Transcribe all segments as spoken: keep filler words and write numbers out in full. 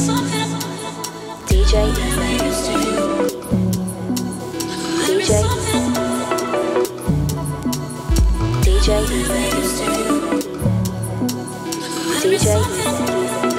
D J Easy. D J D J Easy. D J Easy.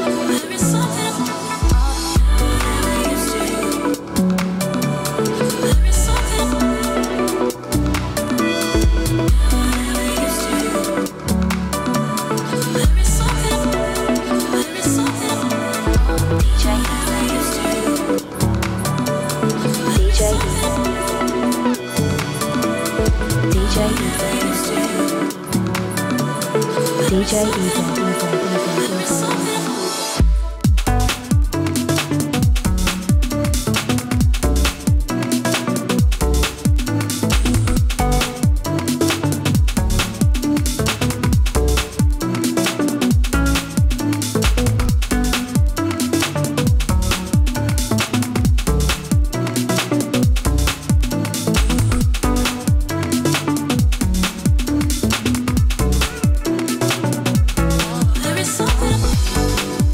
D J Easy, Easy, Easy, Easy. There is something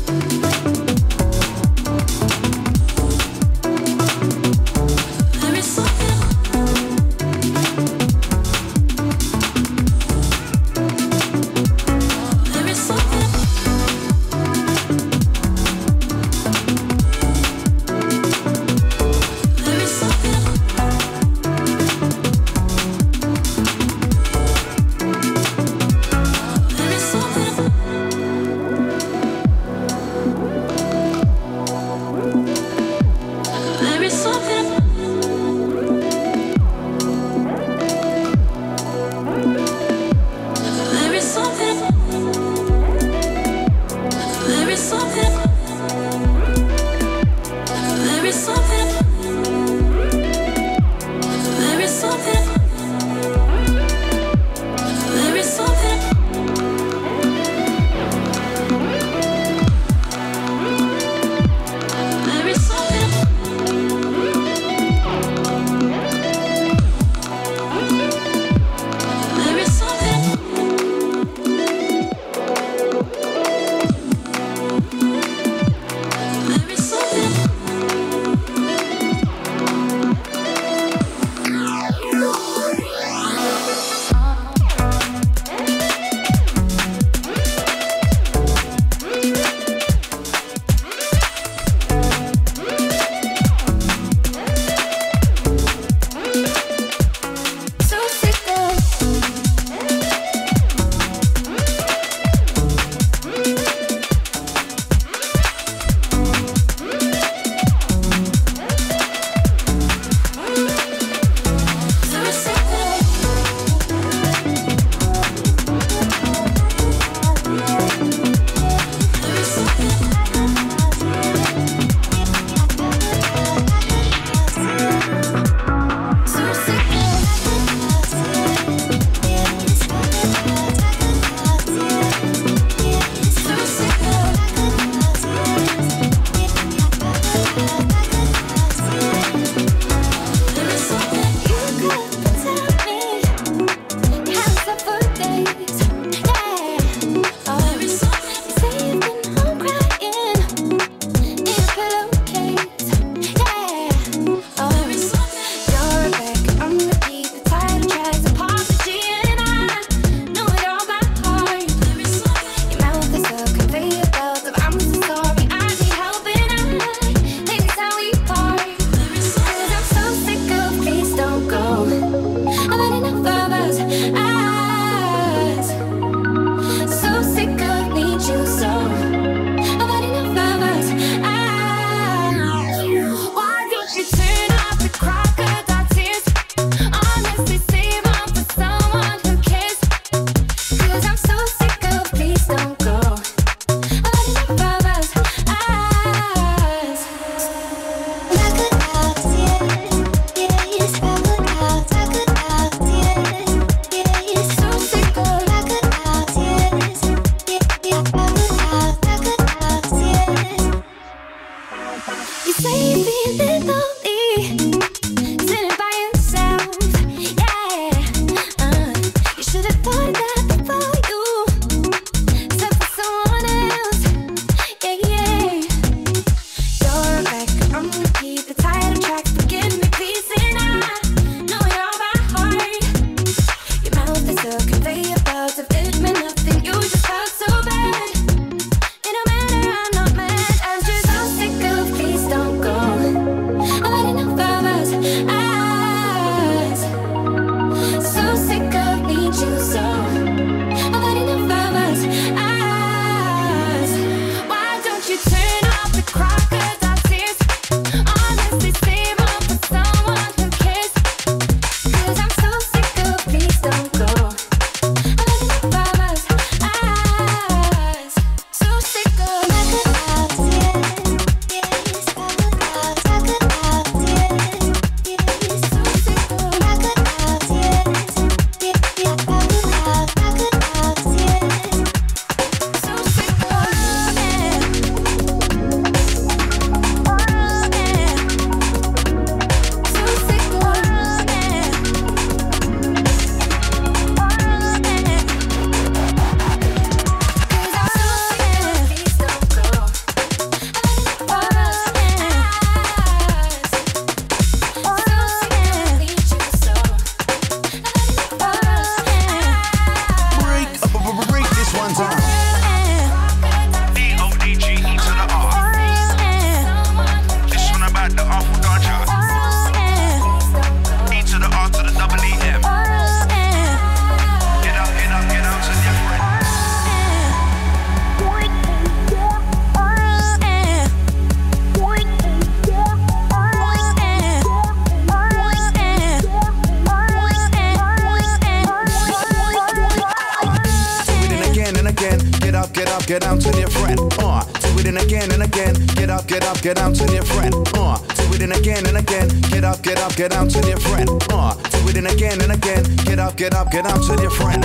get down, tell your friend. Uh, do it in again and again. Get up, get up, get down, tell your friend. Uh, do it in again and again. Get up, get up, get down, tell your friend. Uh, do it in again and again. Get up, get up, get down, tell your friend.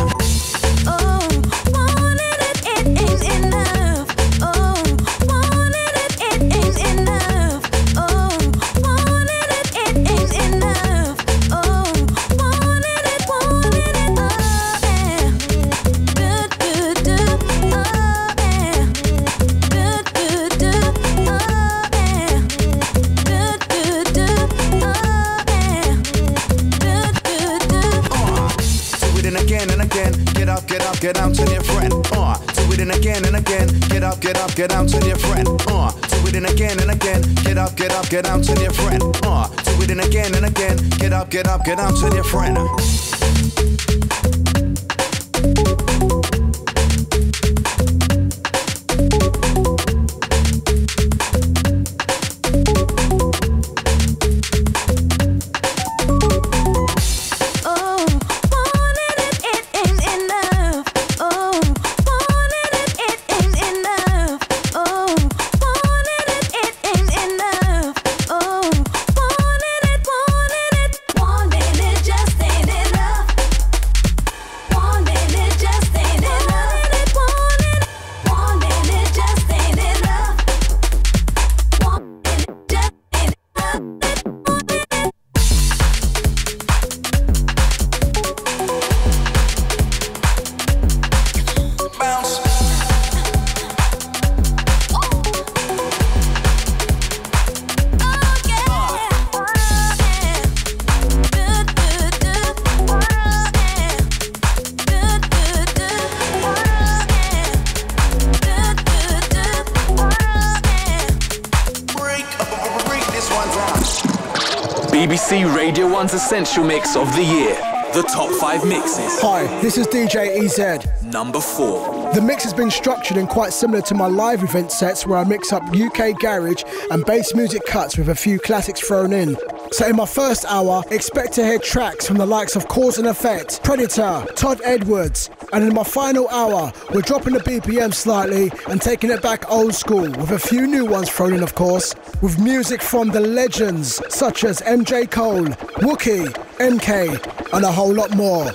Oh, wanted it, it ain't enough. Oh, wanted it, it ain't enough. Oh, wanted it, it ain't enough. Oh, wanted it, wanted it, oh yeah. Good, good, good, oh yeah. Good, good, good, oh yeah. Good, good, good, oh yeah. Good, good, good. Uh, do it in again and again. Get up, get up, get down, tell your friend. Uh, do it in again and again. Get up, get up, get down, tell your friend. Uh, do it in again and again. Get up, get up, get down, tell your friend. Uh, do it in again and again. Get up, get up, get down, tell your friend. B B C Radio one's Essential Mix of the Year. The top five mixes. Hi, this is D J E Z. Number four. The mix has been structured and quite similar to my live event sets where I mix up U K garage and bass music cuts with a few classics thrown in. So in my first hour, expect to hear tracks from the likes of Cause and Effect, Predator, Todd Edwards. And in my final hour, we're dropping the B P M slightly and taking it back old school with a few new ones thrown in, of course, with music from the legends such as M J Cole, Wookie, M K, and a whole lot more.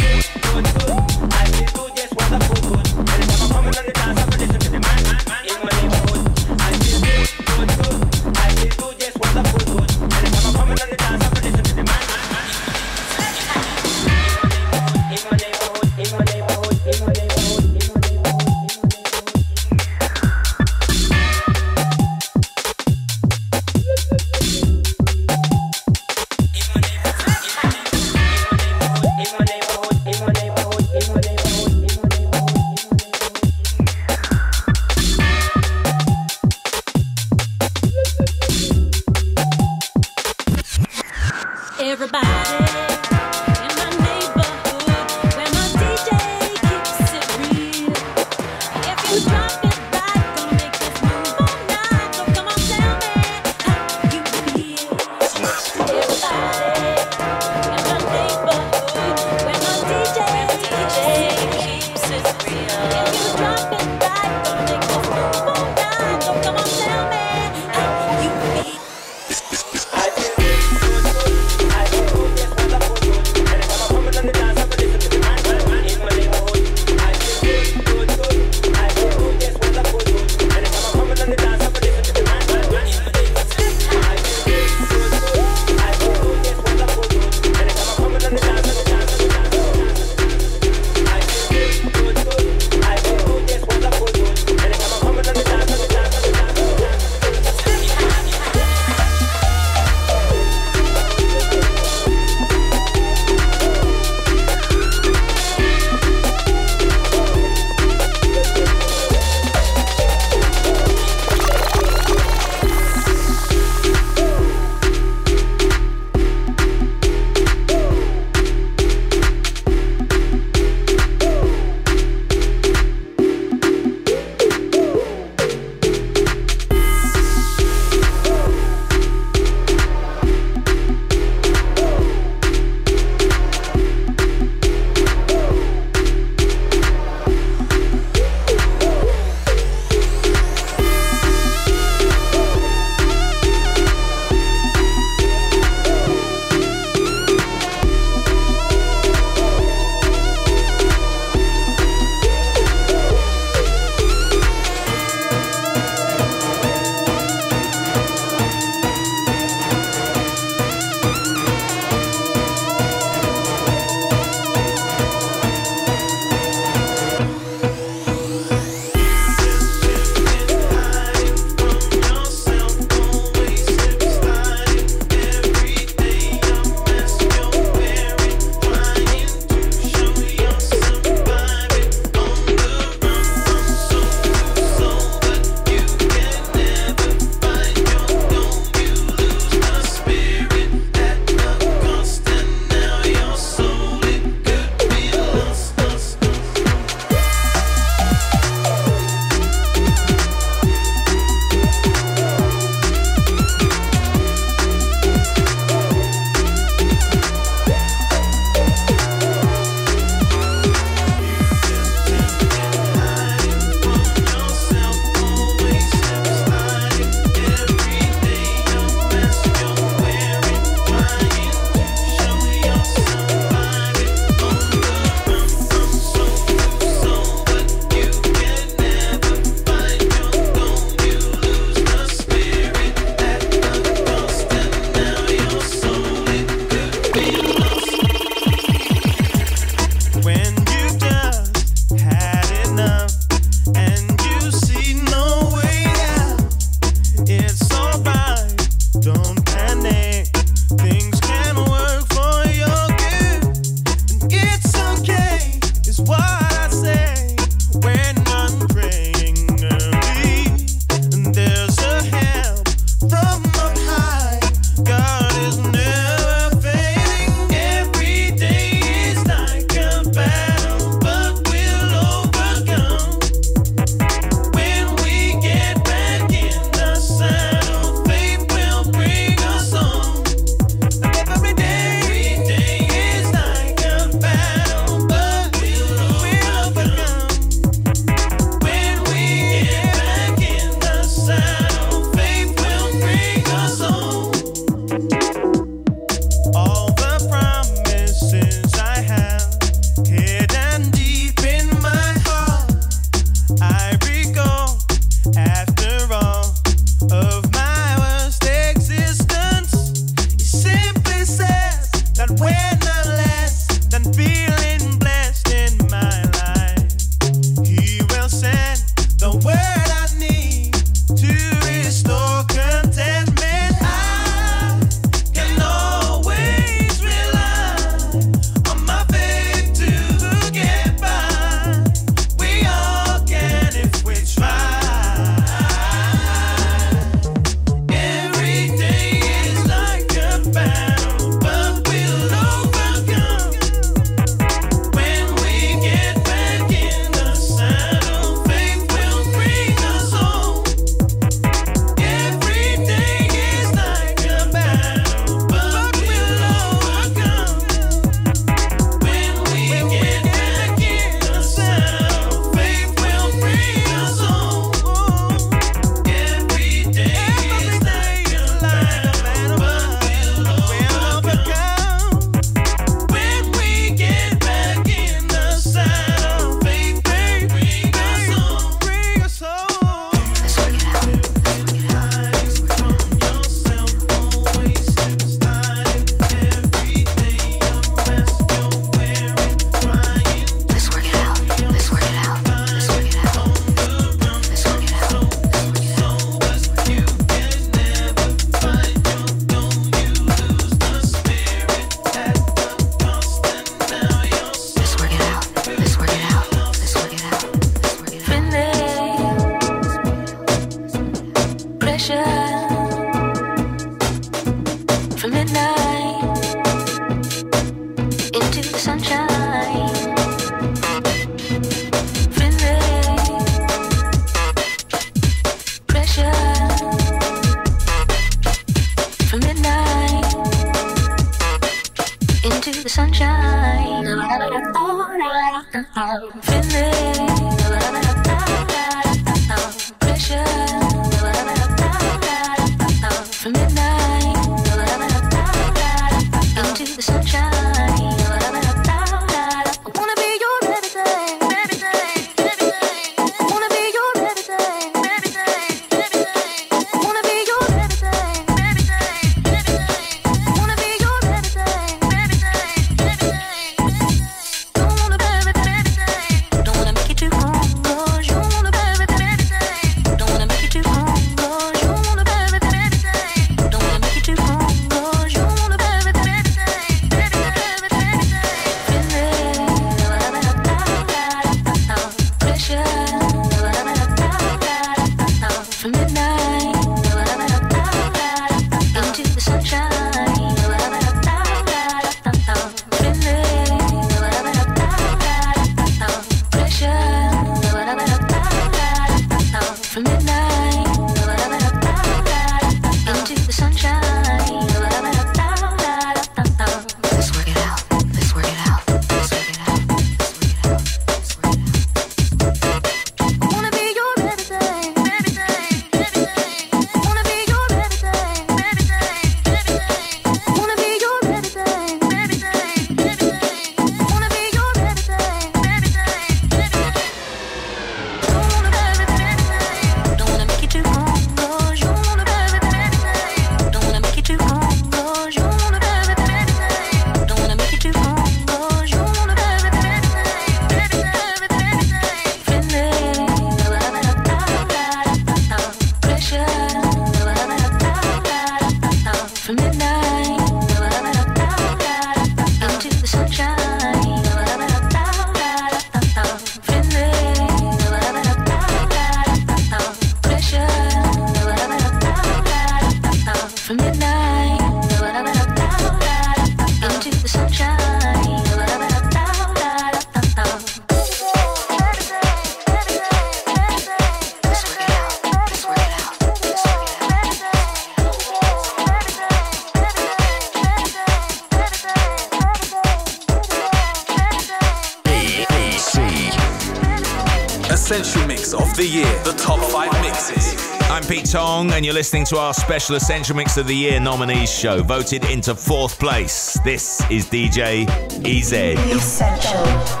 Essential Mix of the Year, the top five mixes. I'm Pete Tong, and you're listening to our special Essential Mix of the Year nominees show, voted into fourth place. This is D J E Z. Essential.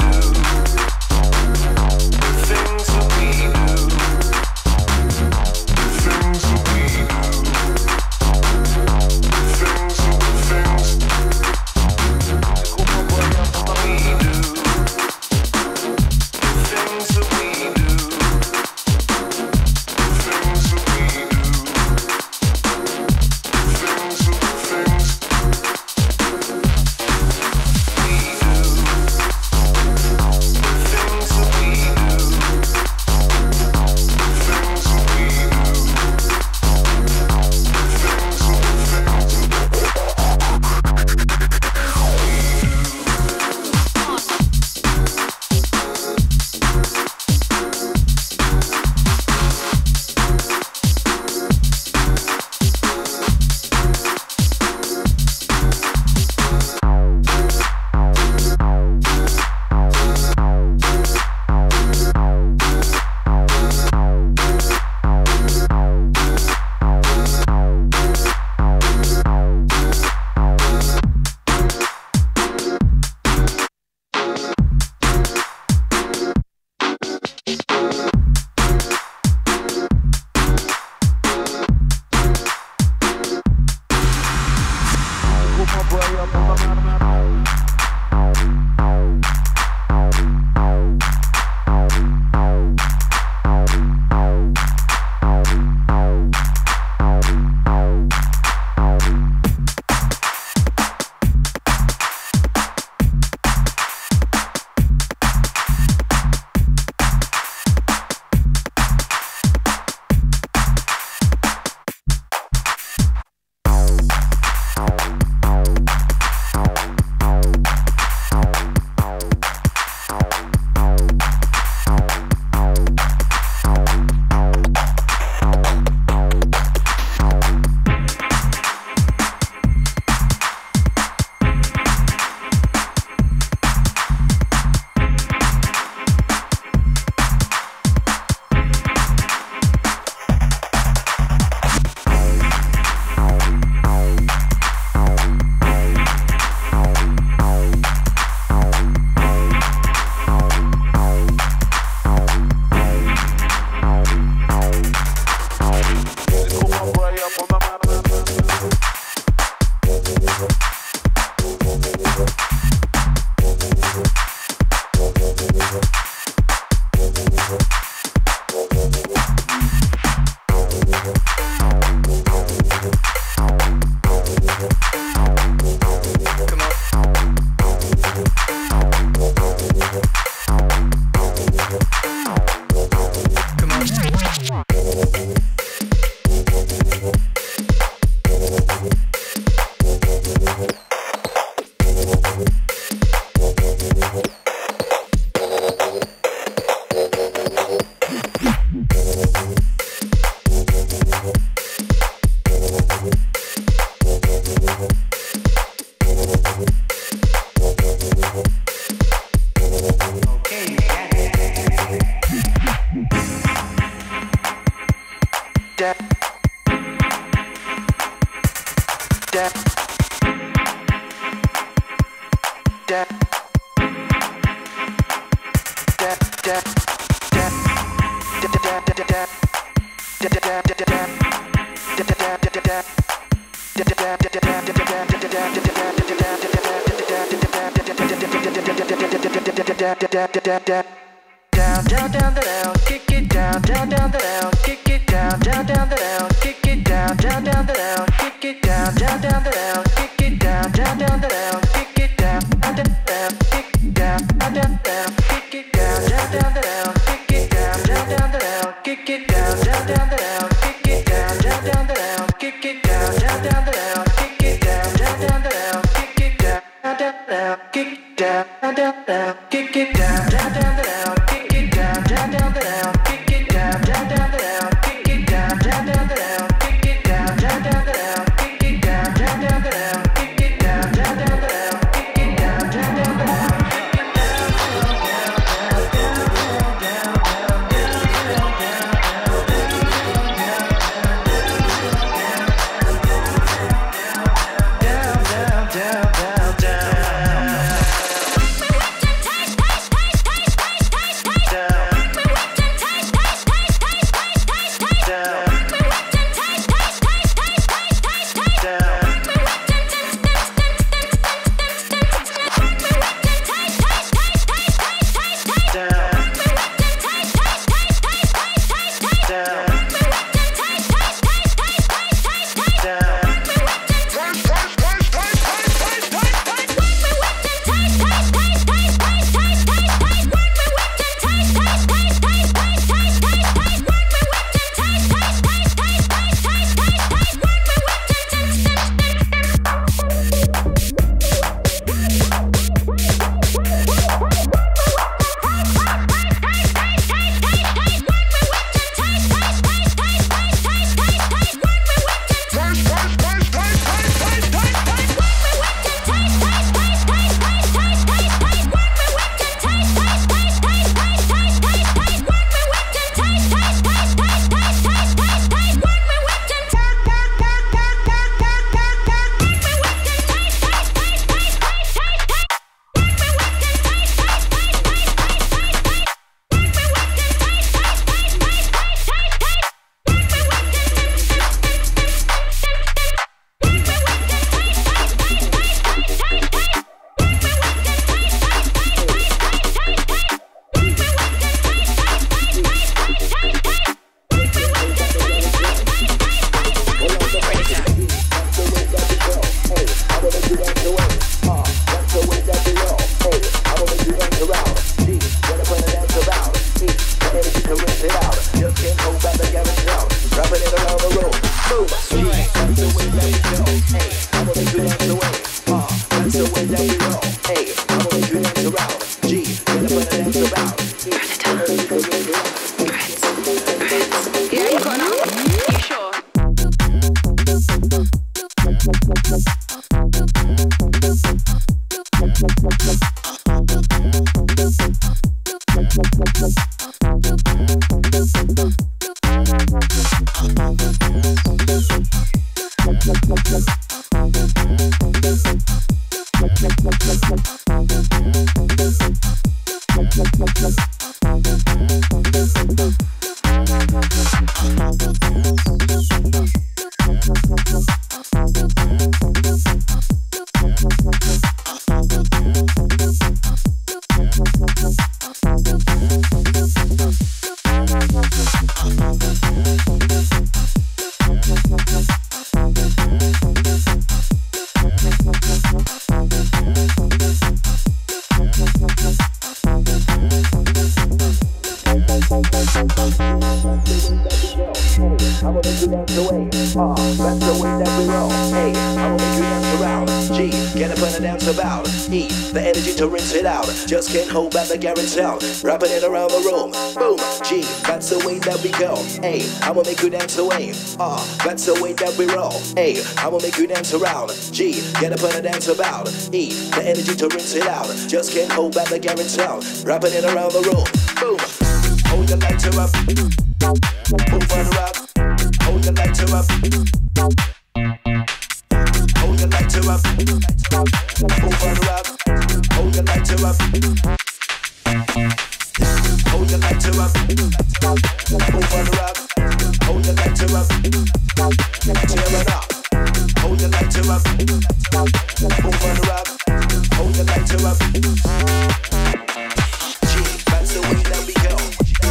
Taste, taste, taste. dance about. E, the energy to rinse it out. Just can't hold back the guarantee. Rapping it around the room. Boom. G, that's the way that we go. A, I'ma make you dance away. R, that's the way that we roll. A, I'ma make you dance around. G, get up and dance about. E, the energy to rinse it out. Just can't hold back the guarantee. Rapping it around the room. Boom. Hold your lighter up. Move on up. Hold your lighter up. Hold your lighter up. Move on up. Hold your lighter up. Hold your lighter up. Move on up. Hold your lighter up. Tear it up. Hold your lighter up. Move on up. Hold your lighter up. G, that's the way that we go.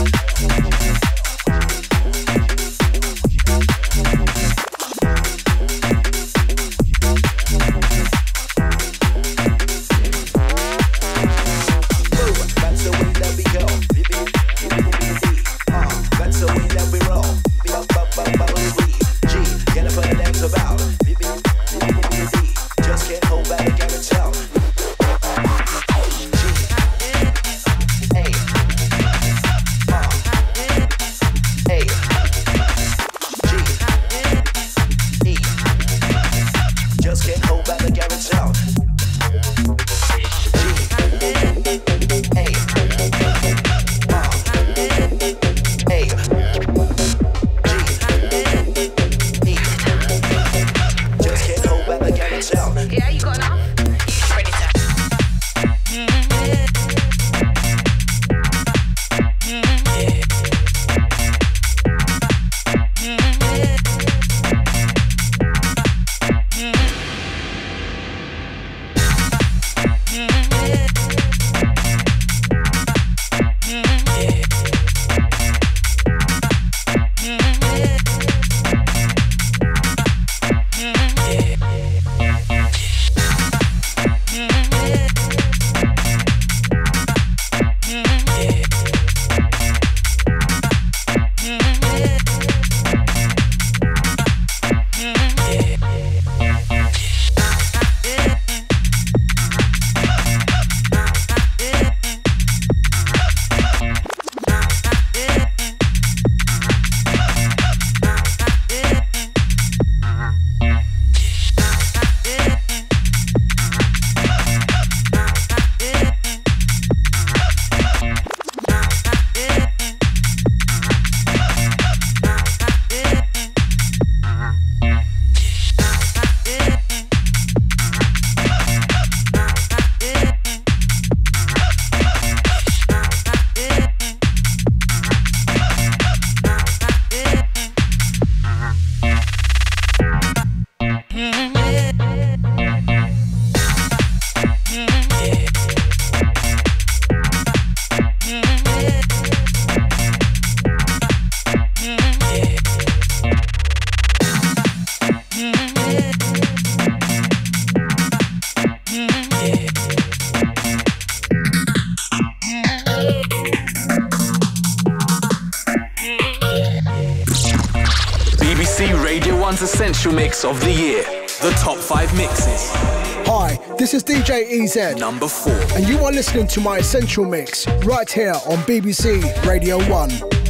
Essential Mix of the Year. The top five mixes. Hi, this is D J E Z. Number four. And you are listening to my Essential Mix right here on B B C Radio one.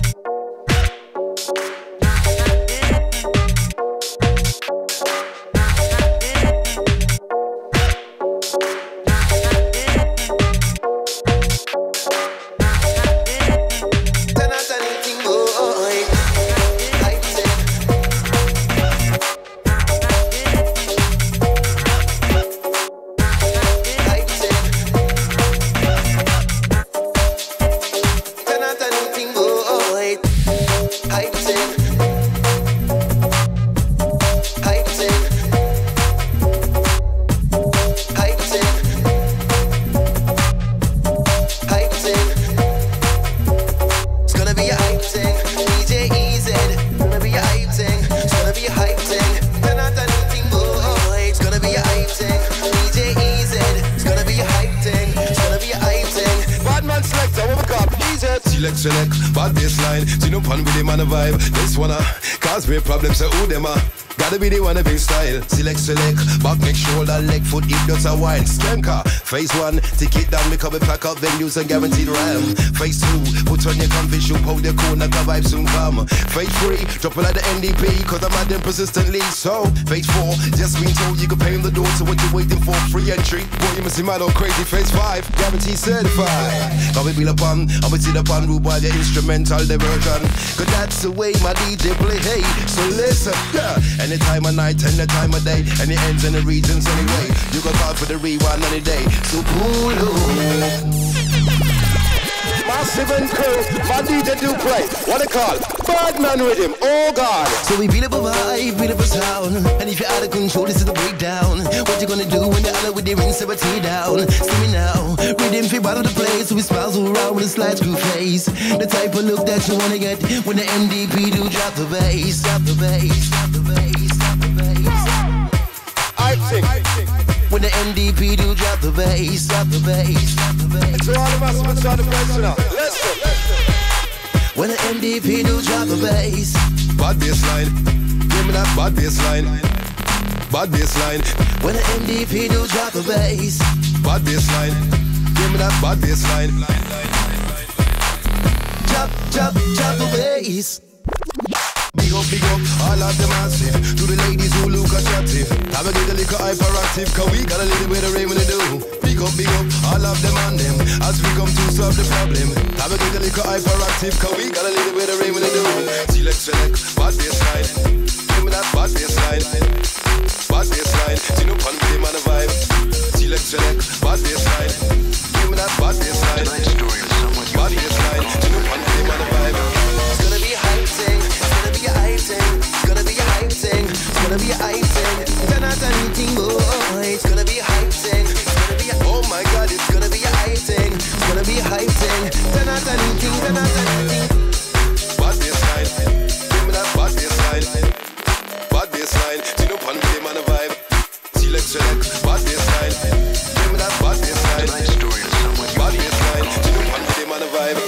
select, select, bad baseline. See no pan with them on the vibe. This wanna cause me problems, so who them are? Gotta be the one of his style. Select, select, back, make shoulder, leg, foot, hip, that's a wine. Skanker. Phase one, ticket down, make up a pack up venues and guaranteed ram. Phase two, put on your comfy shoe, hold your corner, the vibe soon come. Phase three, drop it like the N D P, cause I'm at them persistently. So, phase four, just been told you can pay in the door, so what you waiting for? Free entry. Boy, you must be mad or crazy. Phase five, guaranteed certified. Got me build upon, I'm with it upon, rule by the instrumental diversion. Cause that's the way my D J play, hey. So listen, yeah. Any time of night, any time of day, any ends and the regions anyway. You can call for the rewind any day. So pull up. Massive and crew, my D J do play. What they call? Birdman rhythm, oh God. So we beat up a vibe, beat up a sound. And if you're out of control, this is the breakdown. What you gonna do when you're out with the ring, so tea down? See me now, rhythm fit out of the place. So we smiles all around with a slide screw face. The type of look that you wanna get when the M D P do drop the bass. Drop the bass, drop the bass, drop the bass. I think. When the M D P do drop the bass, drop the bass, drop the bass. So all of us will try the bass now. Let's go. When the M D P do drop the bass. Bad bassline. Give me that bad bassline. Bad bassline. When the M D P do drop the bass. Bad bassline. Give me that bad bassline. Drop, drop, drop the bass. Big up, big up, all of them massive. To the ladies who look attractive. Have a little liquor hyperactive, cause we got a little bit of rain when they do. Big up, big up, all of them on them. As we come to solve the problem. Have a little liquor hyperactive, cause we got a little bit of rain when they do. Select, select, bad bassline. Give me that bad bassline. Bad bassline, see no pun with him on the vibe. Select, select, bad bassline. Give me that bad bassline. Bad bassline, see no pun with him on the vibe. It's gonna be a hype thing. It's gonna be a hype thing. It's gonna be a hype thing. Turn out anything, boy. It's gonna be a hype thing. It's gonna be a, oh my God, it's gonna be a hype thing. It's gonna be a hype thing. Turn out anything, turn out anything. Bad bassline, give me that bad bassline. Bad bassline, see no pun with him on the vibe. Select, select, bad bassline. Give me that bad bassline. Bad bassline, see no pun with him on the vibe.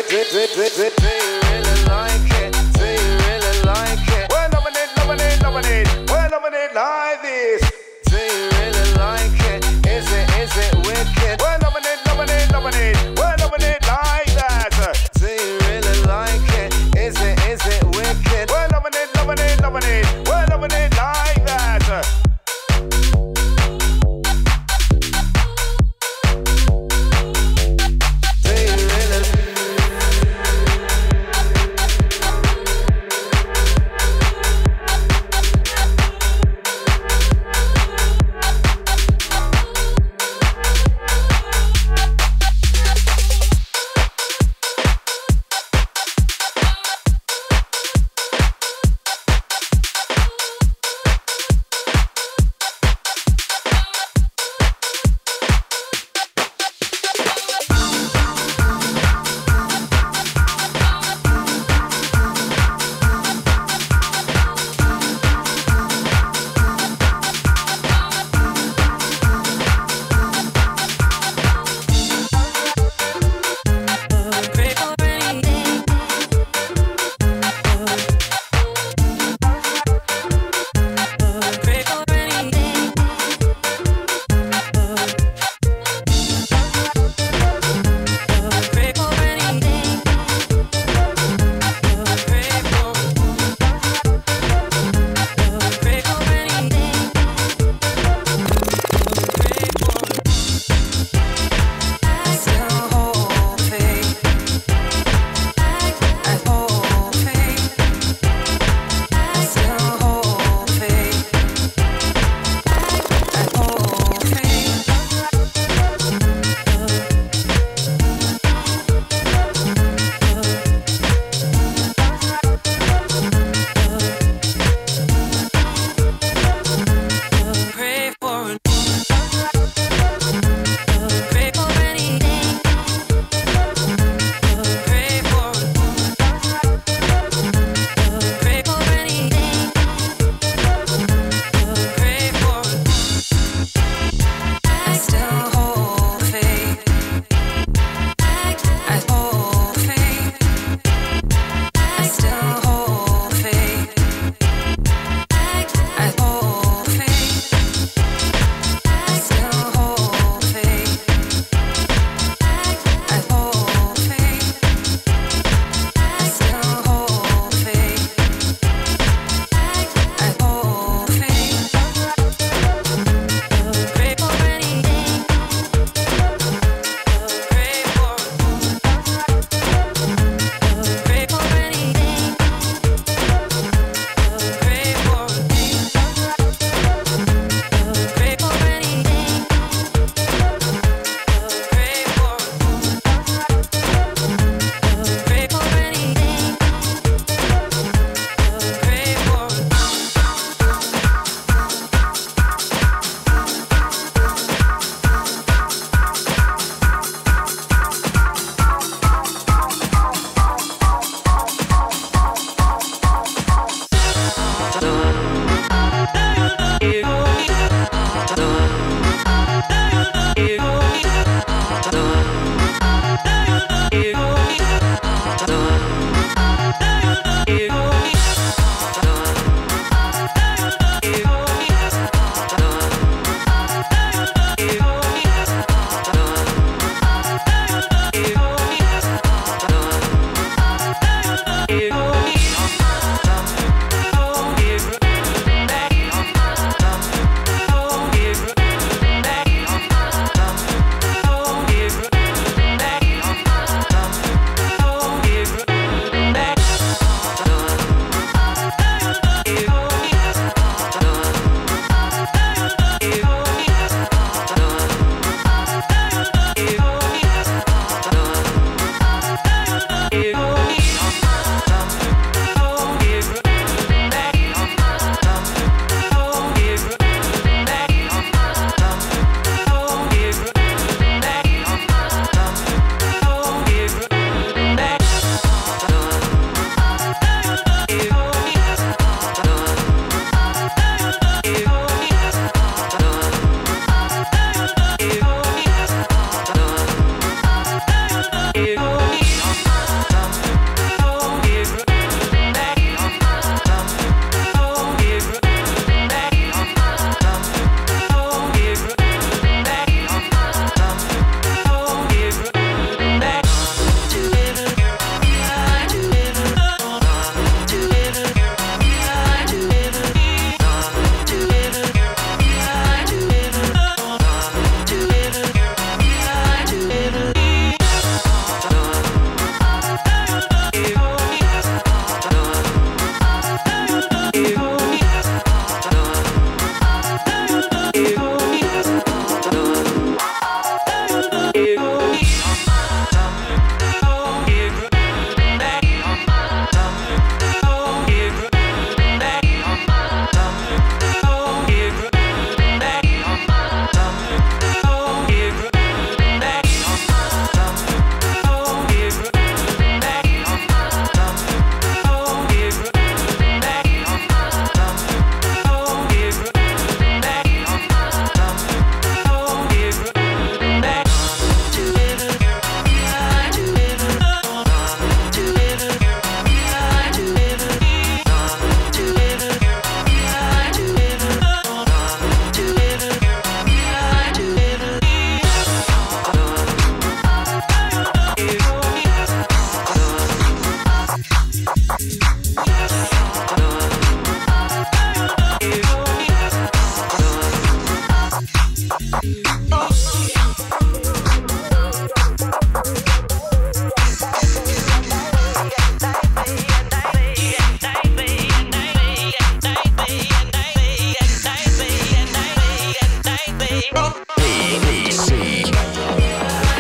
do, do, do, do, do you really like it? Do you really like it? We're loving it, loving it, loving it. We're loving it like this. Do you really like it? Is it, is it wicked? We're loving it, loving it, loving it. We're loving it like that. Do you really like it? Is it, is it wicked? We're loving it, loving it, loving it. We're loving it like that.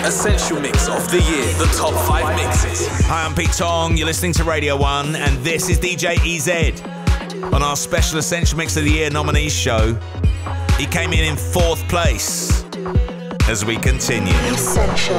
Essential Mix of the Year, the top five mixes. Hi, I'm Pete Tong. You're listening to Radio one, and this is D J E Z on our special Essential Mix of the Year nominees show. He came in in fourth place as we continue. Essential.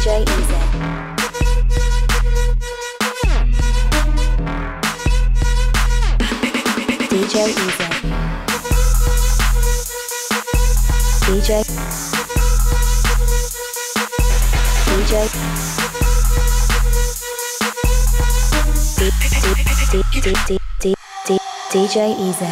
J E Z. D J E Z. D J. D J. D D D D D D D D J E Z.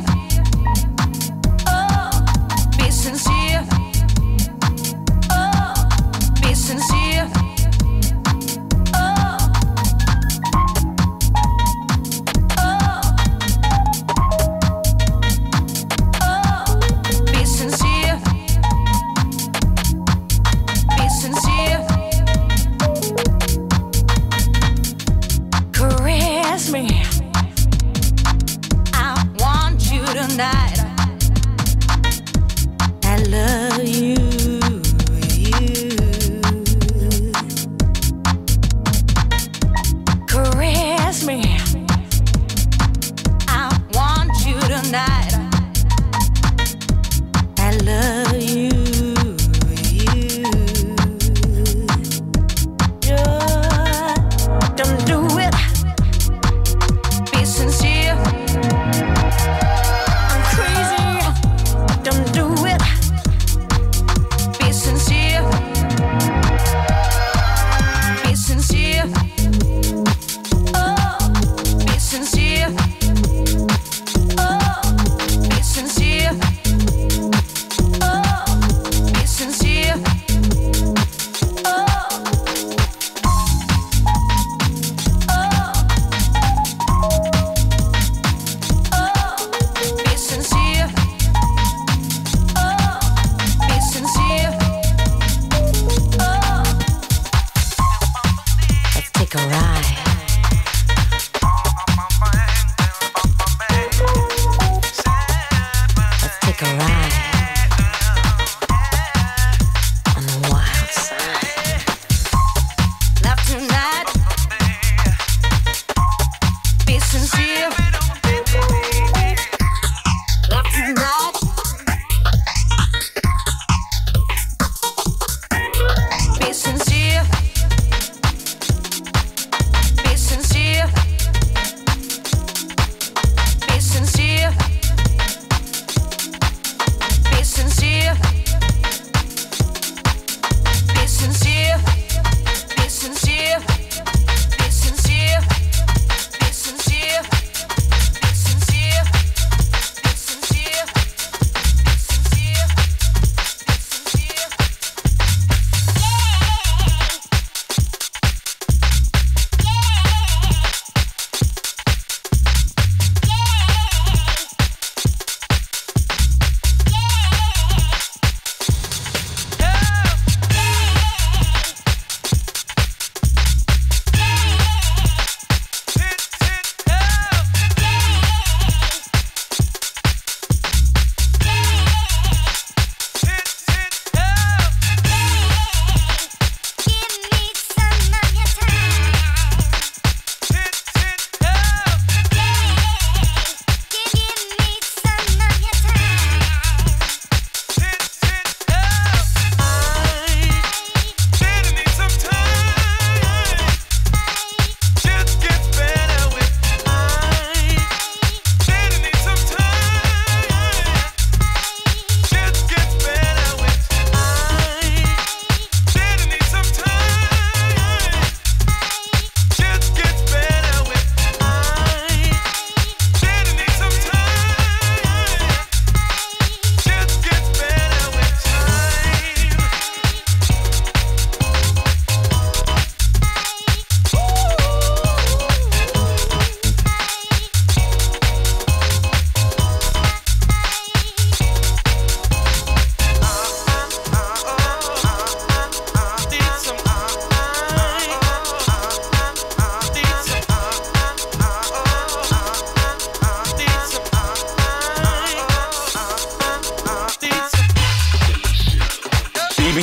Oh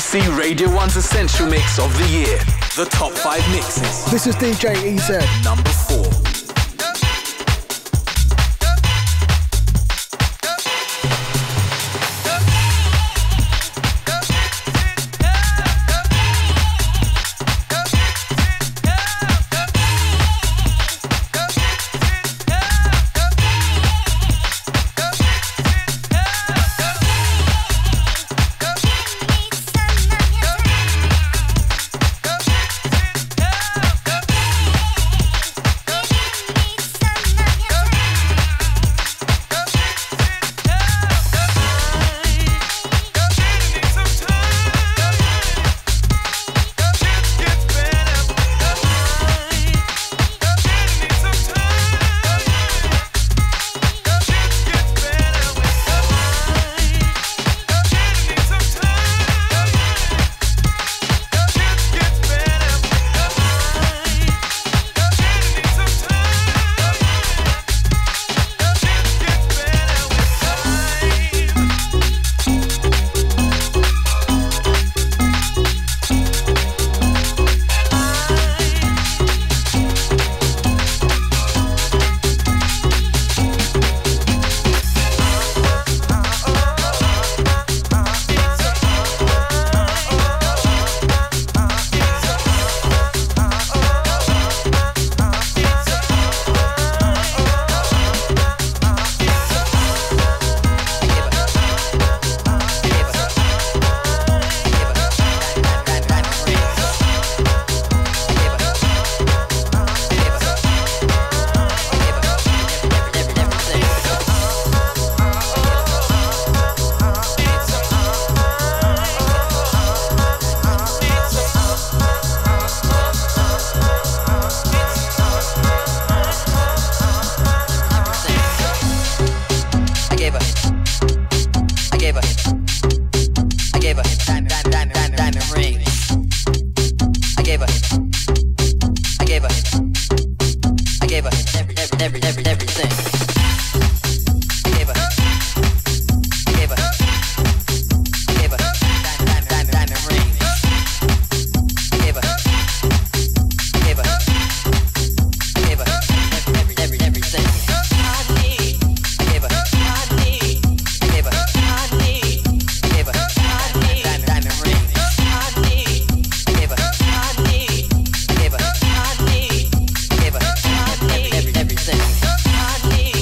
C Radio one's Essential Mix of the Year. The top five mixes. This is D J E Z. Number four. Everything.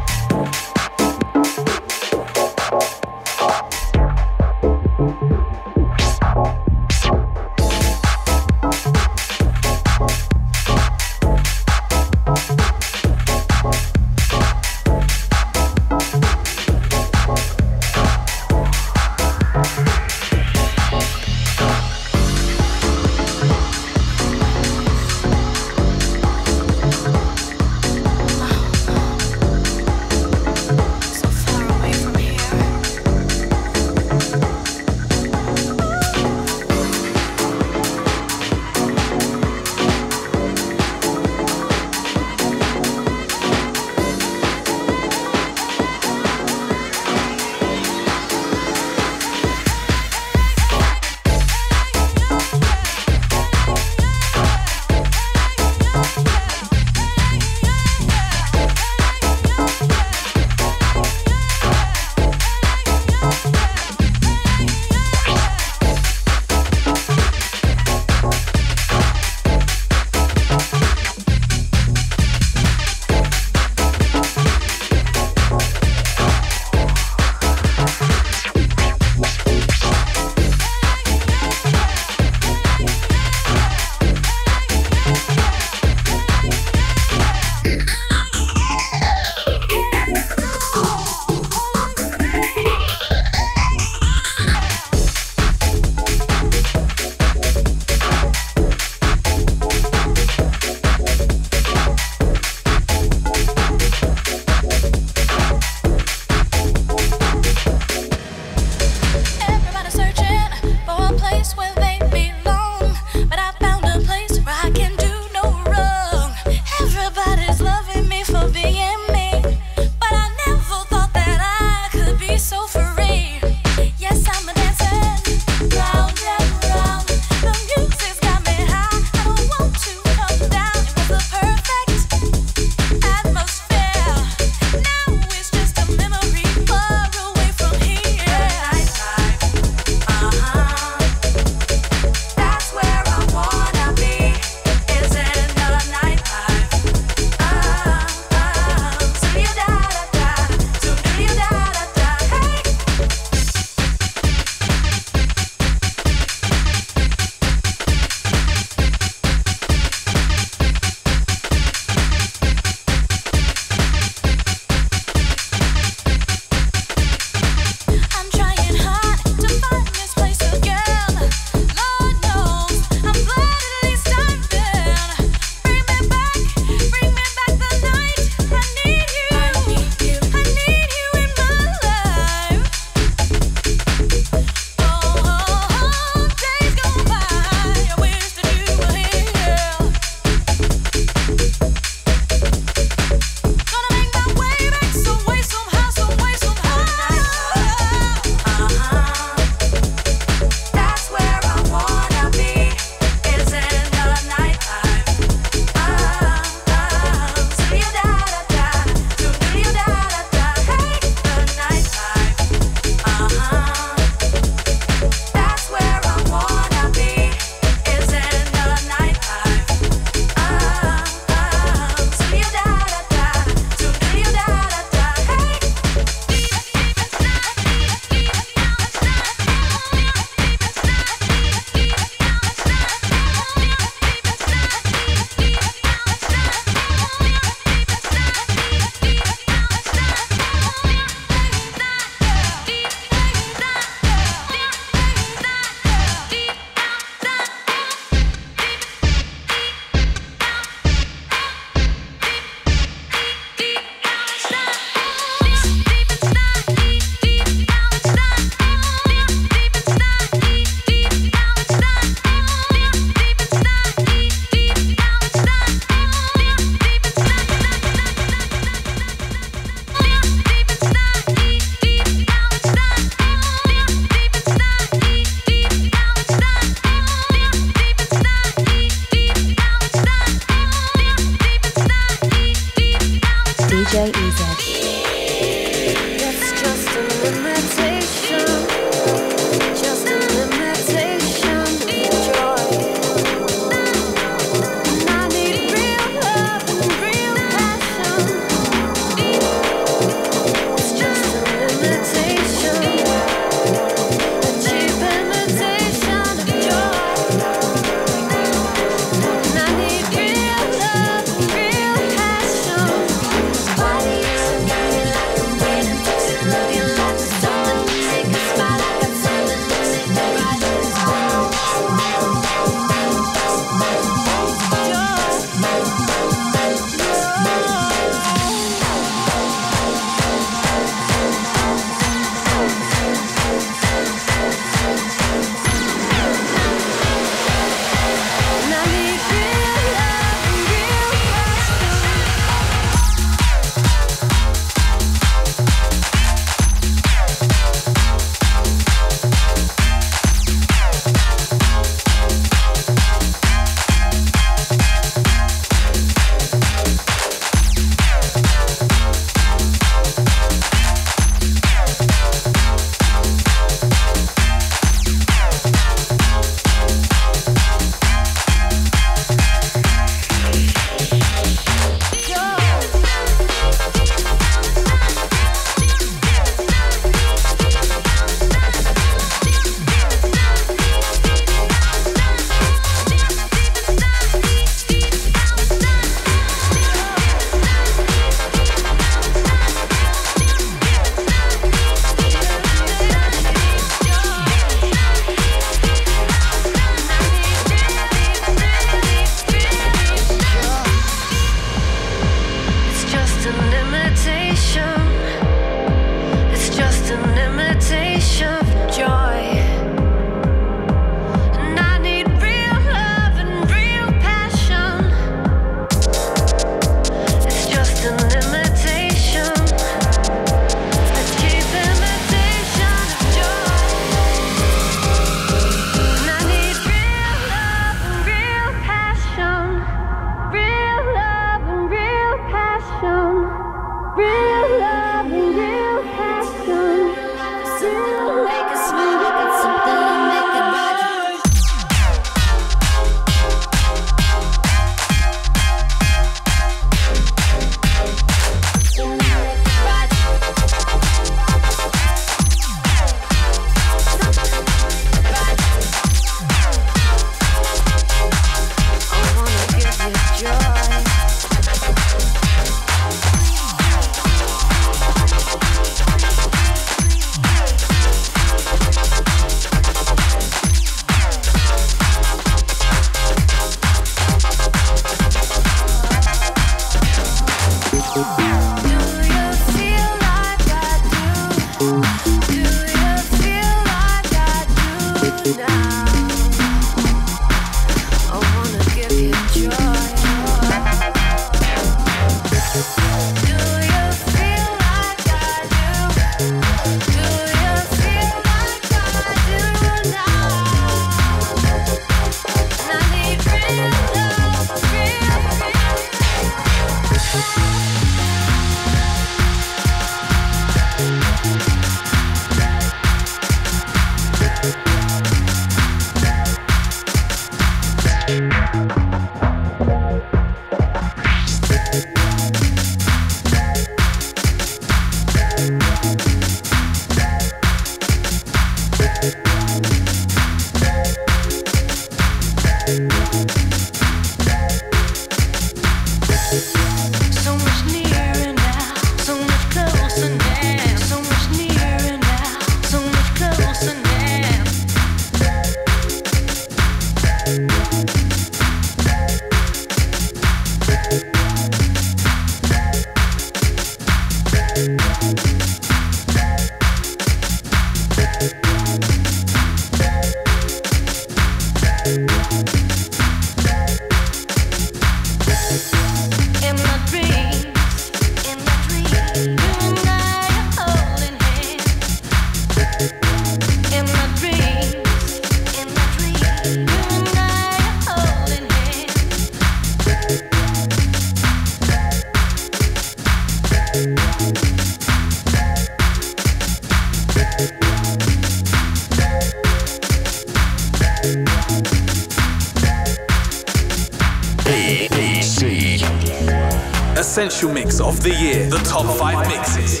Essential Mix of the Year, the top five mixes.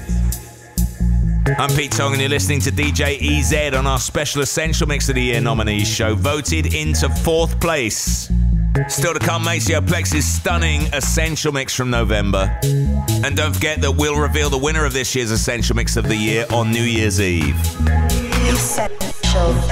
I'm Pete Tong and you're listening to D J E Z on our special Essential Mix of the Year nominees show, voted into fourth place. Still to come, Maceo Plex's stunning Essential Mix from November. And don't forget that we'll reveal the winner of this year's Essential Mix of the Year on New Year's Eve. Essential.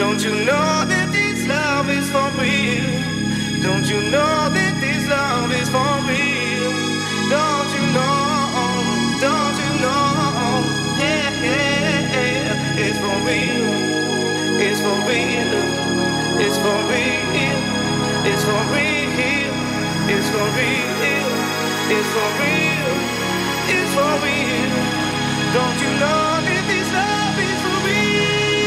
Don't you know that this love is for real? Don't you know that this love is for real? Don't you know? Don't you know? Yeah, yeah, yeah. It's for real. It's for real. It's for real. It's for real. It's for real. It's for real. It's for real. Don't you know that this love is for real?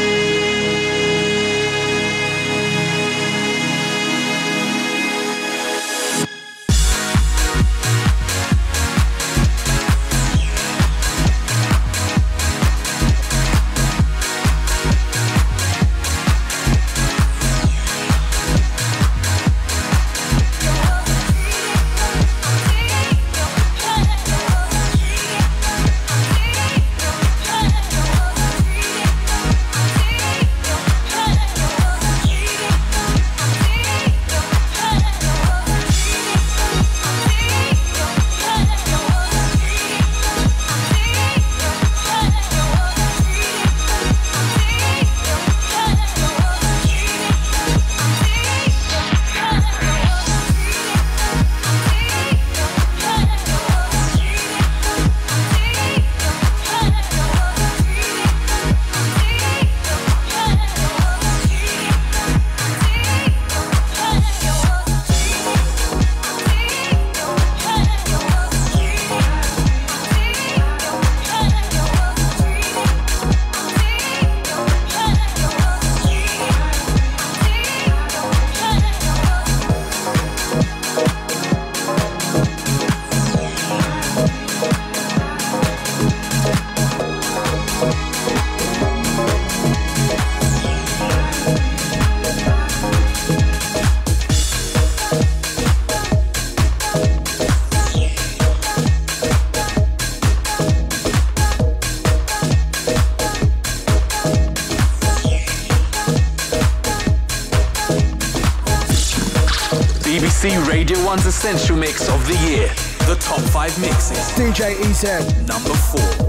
Radio one's Essential Mix of the Year. The top five mixes. D J E Z. Number four.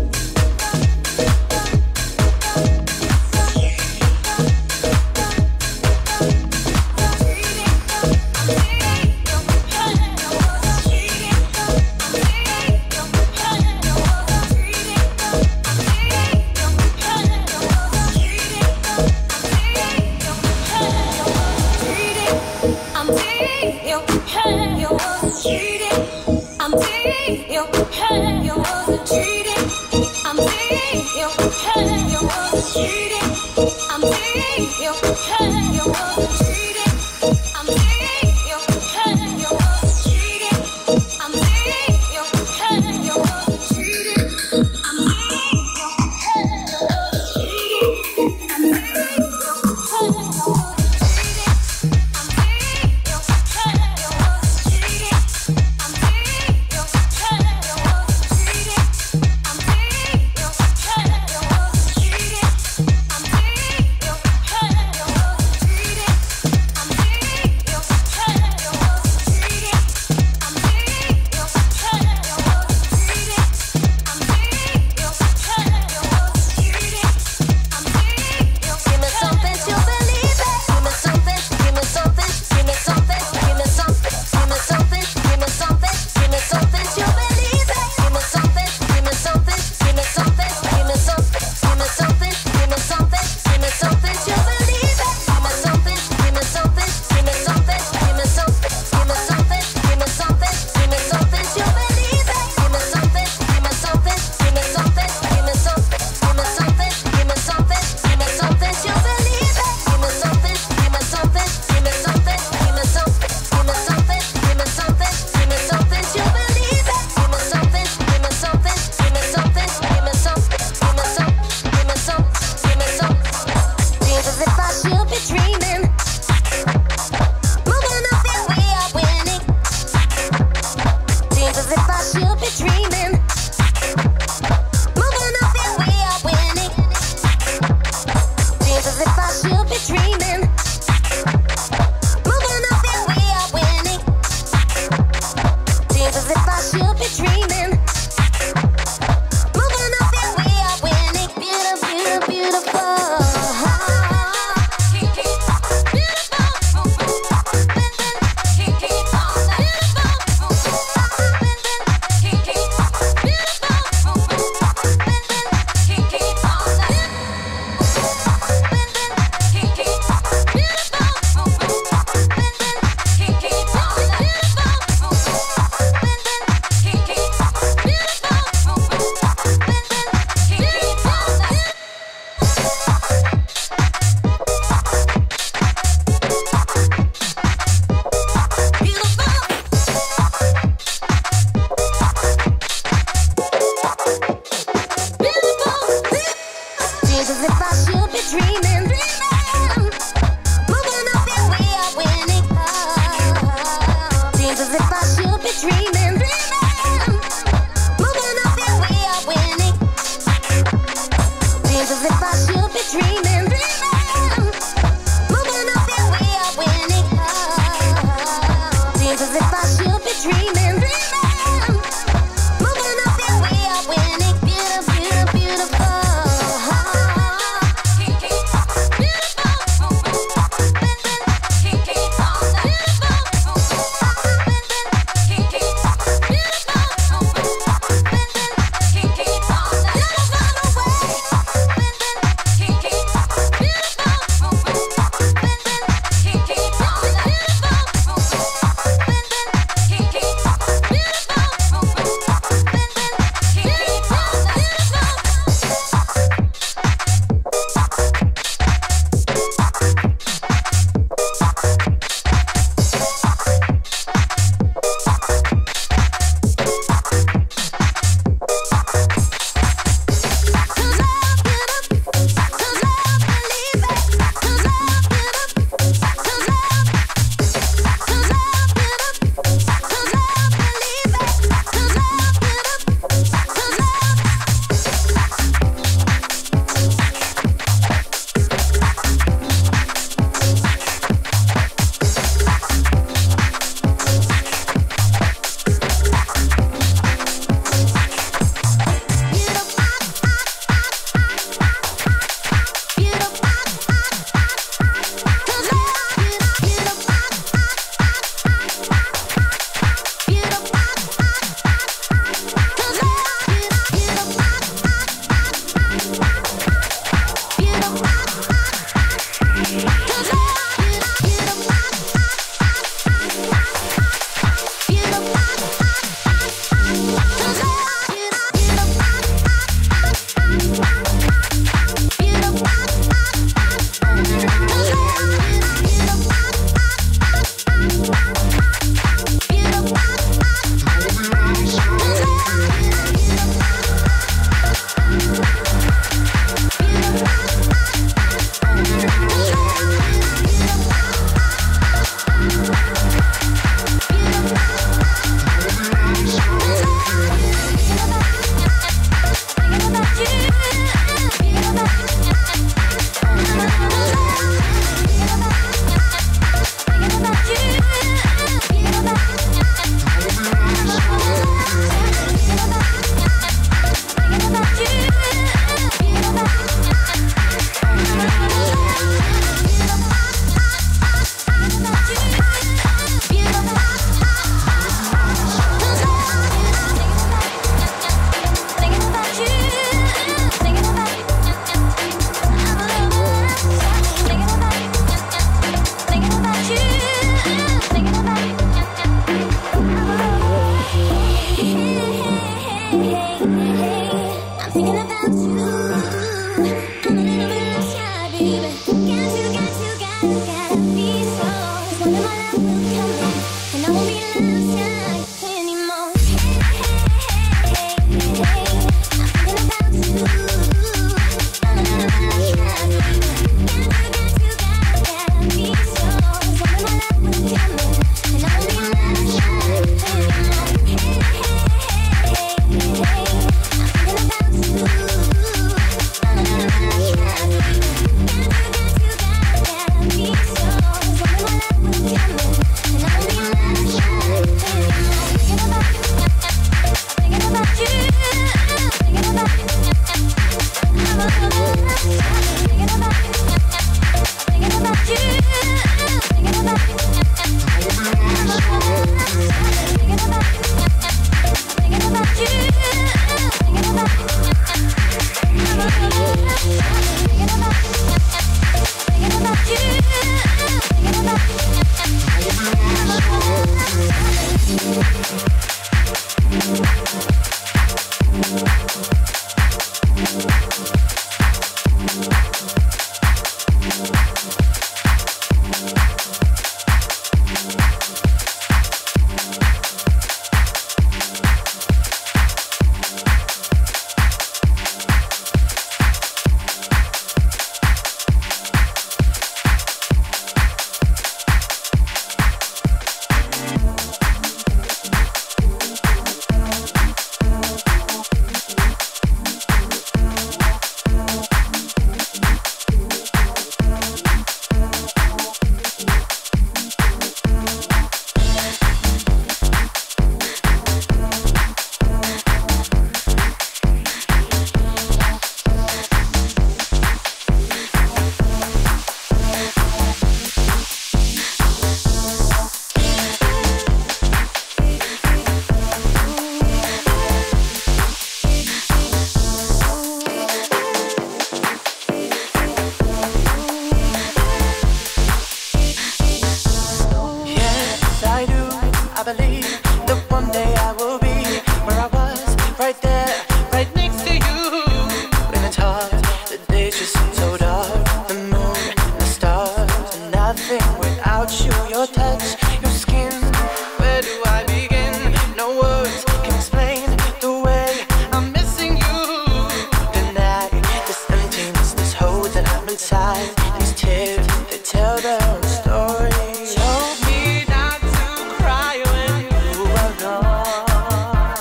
your touch, your skin. Where do I begin? No words can explain the way I'm missing you. Deny this emptiness, this hole that I'm inside. These tears, they tell their own story. Told me not to cry when you are gone,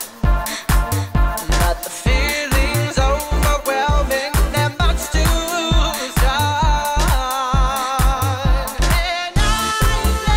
but the feeling's overwhelming. They're much too strong, and I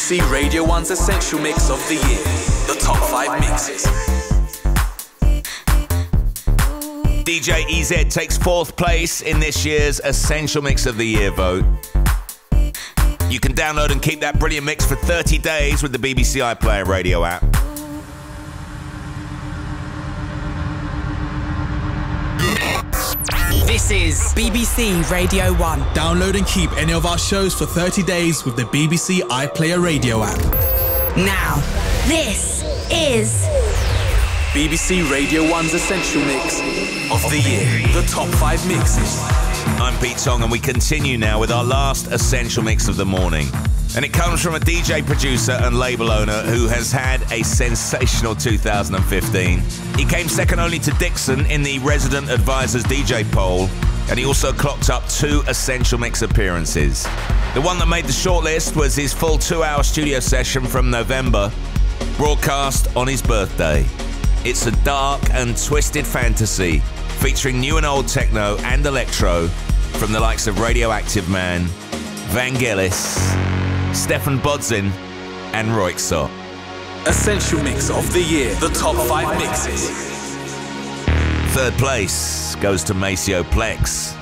C Radio one's Essential Mix of the Year. The top five mixes. D J E Z takes fourth place in this year's Essential Mix of the Year vote. You can download and keep that brilliant mix for thirty days with the B B C iPlayer radio app. This is B B C Radio one. Download and keep any of our shows for thirty days with the B B C iPlayer radio app. Now, This is B B C Radio one's Essential Mix of the Year. The top five mixes. I'm Pete Tong, and we continue now with our last Essential Mix of the morning. And it comes from a D J producer and label owner who has had a sensational two thousand fifteen. He came second only to Dixon in the Resident Advisors D J poll, and he also clocked up two Essential Mix appearances. The one that made the shortlist was his full two-hour studio session from November, broadcast on his birthday. It's a dark and twisted fantasy featuring new and old techno and electro from the likes of Radioactive Man, Vangelis, Stefan Bodzin, and Roixop. Essential Mix of the Year. The top five mixes. Third place goes to Maceo Plex.